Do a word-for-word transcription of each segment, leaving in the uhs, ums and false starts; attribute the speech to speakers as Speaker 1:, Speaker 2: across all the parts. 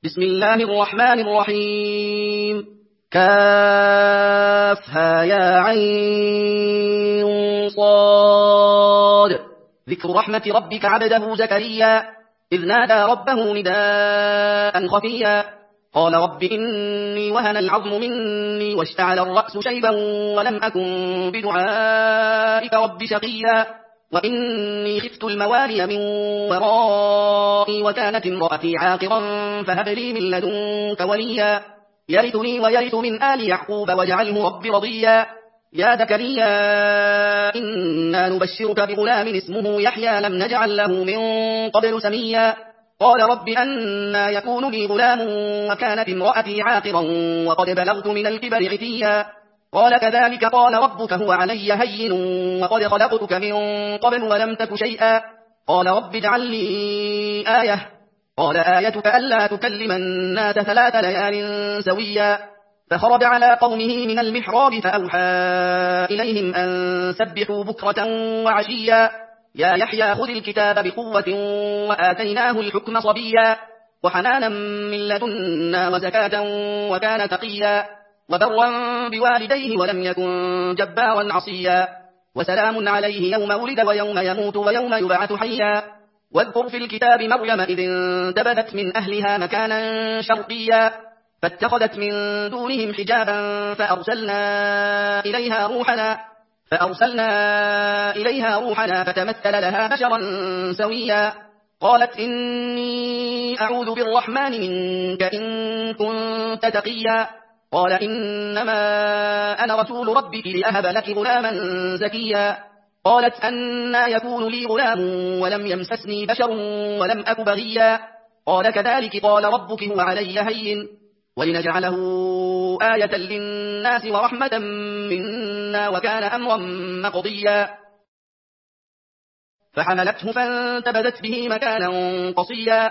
Speaker 1: بسم الله الرحمن الرحيم. كافها يا عين صاد. ذكر رحمة ربك عبده زكريا إذ نادى ربه نداء خفيا قال رب إني وهن العظم مني واشتعل الرأس شيبا ولم أكن بدعائك رب شقيا وإني خفت الموالي من ورائي وكانت امرأتي عاقرا فهب لي من لدنك وليا يرثني ويرث من آل يعقوب واجعله رب رضيا يا زكريا إنا نبشرك بغلام اسمه يحيى لم نجعل له من قبل سميا قال رب أنى يكون لي غلام وكانت امرأتي عاقرا وقد بلغت من الكبر عتيا قال كذلك قال ربك هو علي هين وقد خلقتك من قبل ولم تك شيئا قال رب اجعل لي آية قال آيتك ألا تكلم الناس ثلاث ليال سويا فخرج على قومه من المحراب فأوحى إليهم أن سبحوا بكرة وعشيا يا يحيى خذ الكتاب بقوة وآتيناه الحكم صبيا وحنانا من لدنا وزكاة وكان تقيا وبرا بوالديه ولم يكن جبارا عصيا وسلام عليه يوم ولد ويوم يموت ويوم يبعث حيا واذكر في الكتاب مريم إذ انتبذت من أهلها مكانا شرقيا فاتخذت من دونهم حجابا فأرسلنا إليها روحنا فأرسلنا إليها روحنا فتمثل لها بشرا سويا قالت إني أعوذ بالرحمن منك إن كنت تقيا قال إنما أنا رسول ربك لأهب لك غلاما زكيا قالت أنى يكون لي غلام ولم يمسسني بشر ولم أك بغيا قال كذلك قال ربك هو علي هين ولنجعله آية للناس ورحمة منا وكان أمرا مقضيا فحملته فانتبذت به مكانا قصيا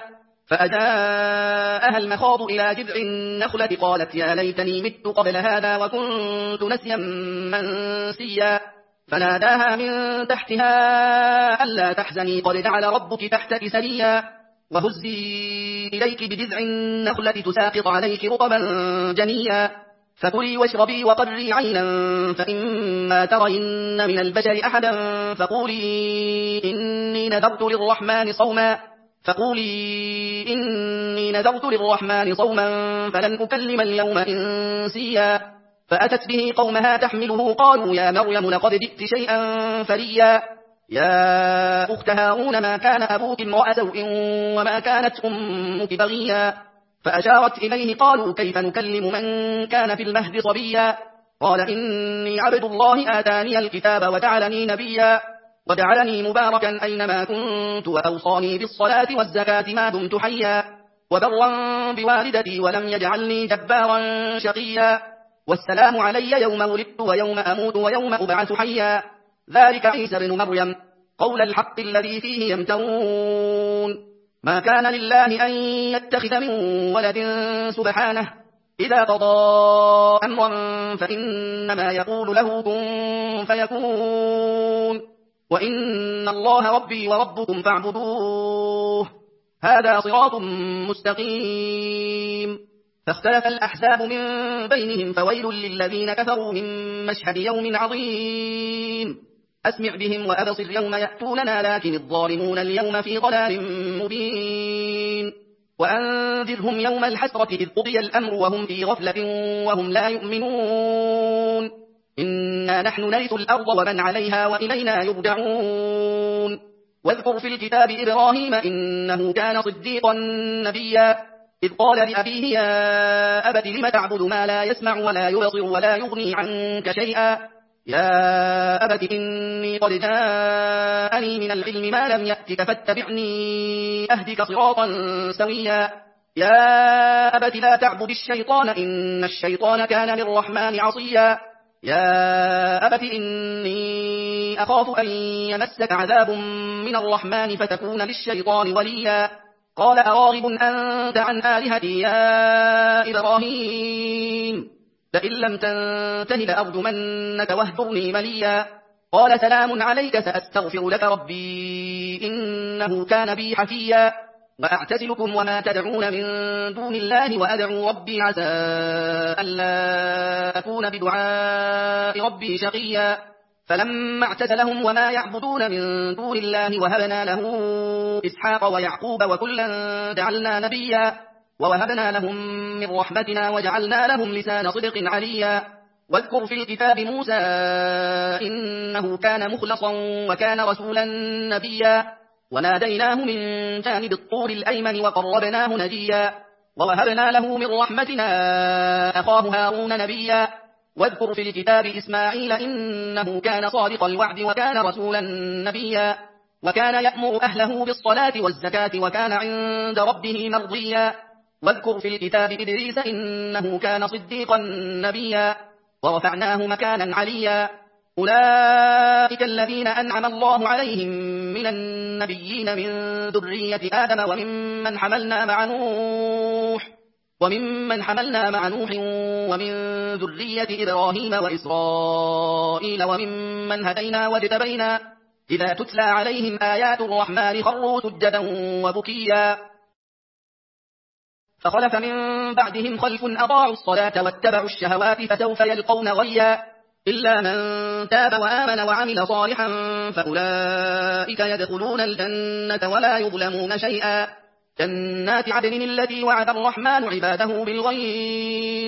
Speaker 1: فأجاءها المخاض إلى جذع النخلة قالت يا ليتني مت قبل هذا وكنت نسيا منسيا فناداها من تحتها ألا تحزني قد جعل ربك تحتك سريا وهزي إليك بجذع النخلة تساقط عليك رطبا جنيا فكلي واشربي وقري عينا فإما ترين من البشر أحدا فقولي إني نذرت للرحمن صوما فقولي إني نذرت للرحمن صوما فلن أكلم اليوم إنسيا فأتت به قومها تحمله قالوا يا مريم لقد جئت شيئا فريا يا أخت هارون ما كان أبوك امرأ سوء وما كانت أمك بغيا فأشارت إليه قالوا كيف نكلم من كان في المهد صبيا قال إني عبد الله آتاني الكتاب وجعلني نبيا وجعلني مباركا أينما كنت وأوصاني بالصلاة والزكاة ما دمت حيا وبرا بوالدتي ولم يجعلني جبارا شقيا والسلام علي يوم ولدت ويوم أموت ويوم أبعث حيا ذلك عيسى بن مريم قول الحق الذي فيه يمترون ما كان لله أن يتخذ من ولد سبحانه إذا قضى أمرا فإنما يقول له كن فيكون وإن الله ربي وربكم فاعبدوه هذا صراط مستقيم فاختلف الأحزاب من بينهم فويل للذين كفروا من مشهد يوم عظيم أسمع بهم وأبصر يوم يأتوننا لكن الظالمون اليوم في ضلال مبين وأنذرهم يوم الحسرة إذ قضي الأمر وهم في غفلة وهم لا يؤمنون إنا نحن نرث الأرض ومن عليها وإلينا يرجعون واذكر في الكتاب إبراهيم إنه كان صديقا نبيا إذ قال لأبيه يا أبت لم تعبد ما لا يسمع ولا يبصر ولا يغني عنك شيئا يا أبت إني قد جاءني من العلم ما لم يأتك فاتبعني أهدك صراطا سويا يا أبت لا تعبد الشيطان إن الشيطان كان للرحمن عصيا يا أبت إني أخاف أن يمسك عذاب من الرحمن فتكون للشيطان وليا قال أراغب أنت عن آلهتي يا إبراهيم لئن لم تنته لأرجمنك واهجرني مليا قال سلام عليك سأستغفر لك ربي إنه كان بي حفيا وأعتزلكم وما تدعون من دون الله وأدعو ربي عسى ألا أكون بدعاء ربي شقيا فلما اعتزلهم وما يعبدون من دون الله وهبنا له إسحاق ويعقوب وكلا جعلنا نبيا ووهبنا لهم من رحمتنا وجعلنا لهم لسان صدق عليا واذكر في الكتاب موسى إنه كان مخلصا وكان رسولا نبيا وناديناه من جانب الطور الأيمن وقربناه نجيا ووهبنا له من رحمتنا أخاه هارون نبيا واذكر في الكتاب إسماعيل إنه كان صادق الوعد وكان رسولا نبيا وكان يأمر أهله بالصلاة والزكاة وكان عند ربه مرضيا واذكر في الكتاب إدريس إنه كان صديقا نبيا ورفعناه مكانا عليا أولئك الذين أنعم الله عليهم من النبيين من ذرية آدم وممن حملنا مع نوح وممن حملنا مع نوح ومن ذرية إبراهيم وإسرائيل وممن هدينا واجتبينا إذا تتلى عليهم آيات الرحمن خروا سجدا وبكيا فخلف من بعدهم خلف أضاعوا الصلاة واتبعوا الشهوات فسوف يلقون غيا إلا من تاب وآمن وعمل صالحا فأولئك يدخلون الجنة ولا يظلمون شيئا جنات عدن التي وعد الرحمن عباده بالغيب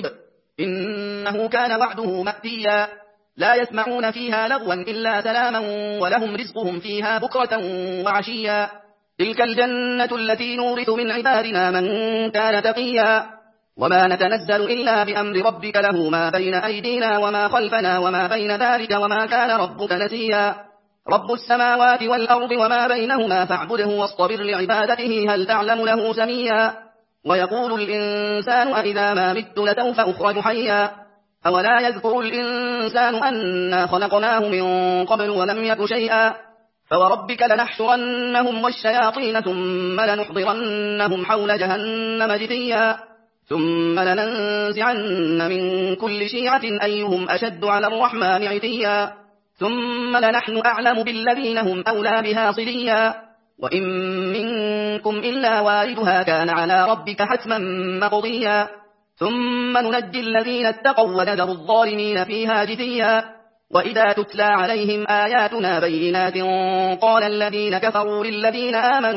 Speaker 1: إنه كان وعده مأتيا لا يسمعون فيها لغوا إلا سلاما ولهم رزقهم فيها بكرة وعشيا تلك الجنة التي نورث من عبادنا من كان تقيا وما نتنزل إلا بأمر ربك له ما بين أيدينا وما خلفنا وما بين ذلك وما كان ربك نسيا رب السماوات والأرض وما بينهما فاعبده واصطبر لعبادته هل تعلم له سميا ويقول الإنسان أإذا ما مت لسوف أخرج حيا أولا يذكر الإنسان أنا خلقناه من قبل ولم يك شيئا فوربك لنحشرنهم والشياطين ثم لنحضرنهم حول جهنم جثيا ثم لننزعن من كل شيعة أيهم أشد على الرحمن عتيا ثم لنحن أعلم بالذين هم أولى بها صليا وإن منكم إلا واردها كان على ربك حتما مقضيا ثم ننجي الذين اتقوا ونذر الظالمين فيها جثيا وإذا تتلى عليهم آياتنا بينات قال الذين كفروا للذين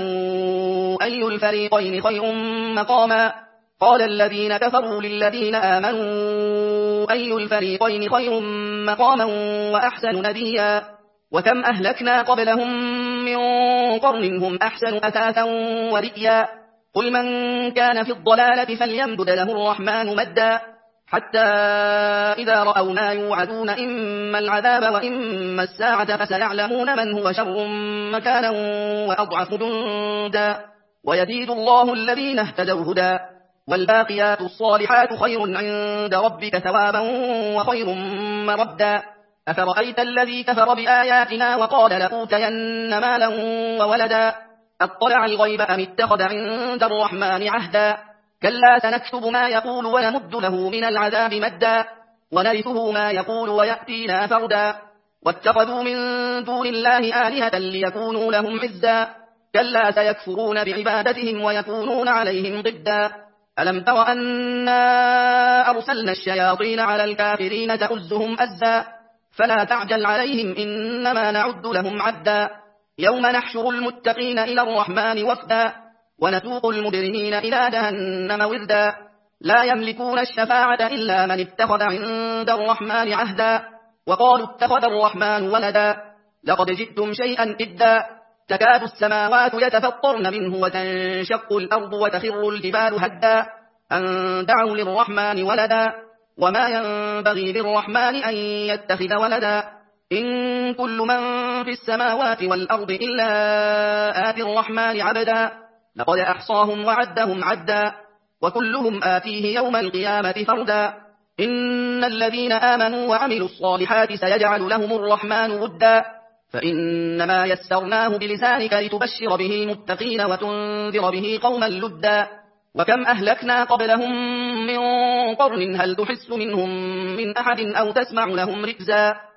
Speaker 1: آمنوا أي الفريقين خير مقاما قال الذين كفروا للذين آمنوا أي الفريقين خير مقاما وأحسن نديا وكم أهلكنا قبلهم من قرن هم أحسن أثاثا ورئيا قل من كان في الضلالة فليمدد له الرحمن مدا حتى إذا رأوا ما يوعدون إما العذاب وإما الساعة فسيعلمون من هو شر مكانا وأضعف جندا ويزيد الله الذين اهتدوا هدى والباقيات الصالحات خير عند ربك ثوابا وخير مردا أفرأيت الذي كفر بآياتنا وقال لأوتين مالا وولدا أطلع الغيب أم اتخذ عند الرحمن عهدا كلا سنكتب ما يقول ونمد له من العذاب مدا ونرثه ما يقول ويأتينا فردا واتخذوا من دون الله آلهة ليكونوا لهم عزا كلا سيكفرون بعبادتهم ويكونون عليهم ضدا ألم تر أنا أرسلنا الشياطين على الكافرين تؤزهم أزا فلا تعجل عليهم إنما نعد لهم عدا يوم نحشر المتقين إلى الرحمن وفدا ونسوق المجرمين إلى جهنم وردا لا يملكون الشفاعة إلا من اتخذ عند الرحمن عهدا وقالوا اتخذ الرحمن ولدا لقد جئتم شيئا إدا تكاد السماوات يتفطرن منه وتنشق الأرض وتخر الجبال هدا أن دعوا للرحمن ولدا وما ينبغي للرحمن أن يتخذ ولدا إن كل من في السماوات والأرض إلا آتي الرحمن عبدا لقد أحصاهم وعدهم عدا وكلهم آتيه يوم القيامة فردا إن الذين آمنوا وعملوا الصالحات سيجعل لهم الرحمن ودا فإنما يسرناه بلسانك لتبشر به المتقين وتنذر به قوما لدا وكم أهلكنا قبلهم من قرن هل تحس منهم من أحد أو تسمع لهم ركزا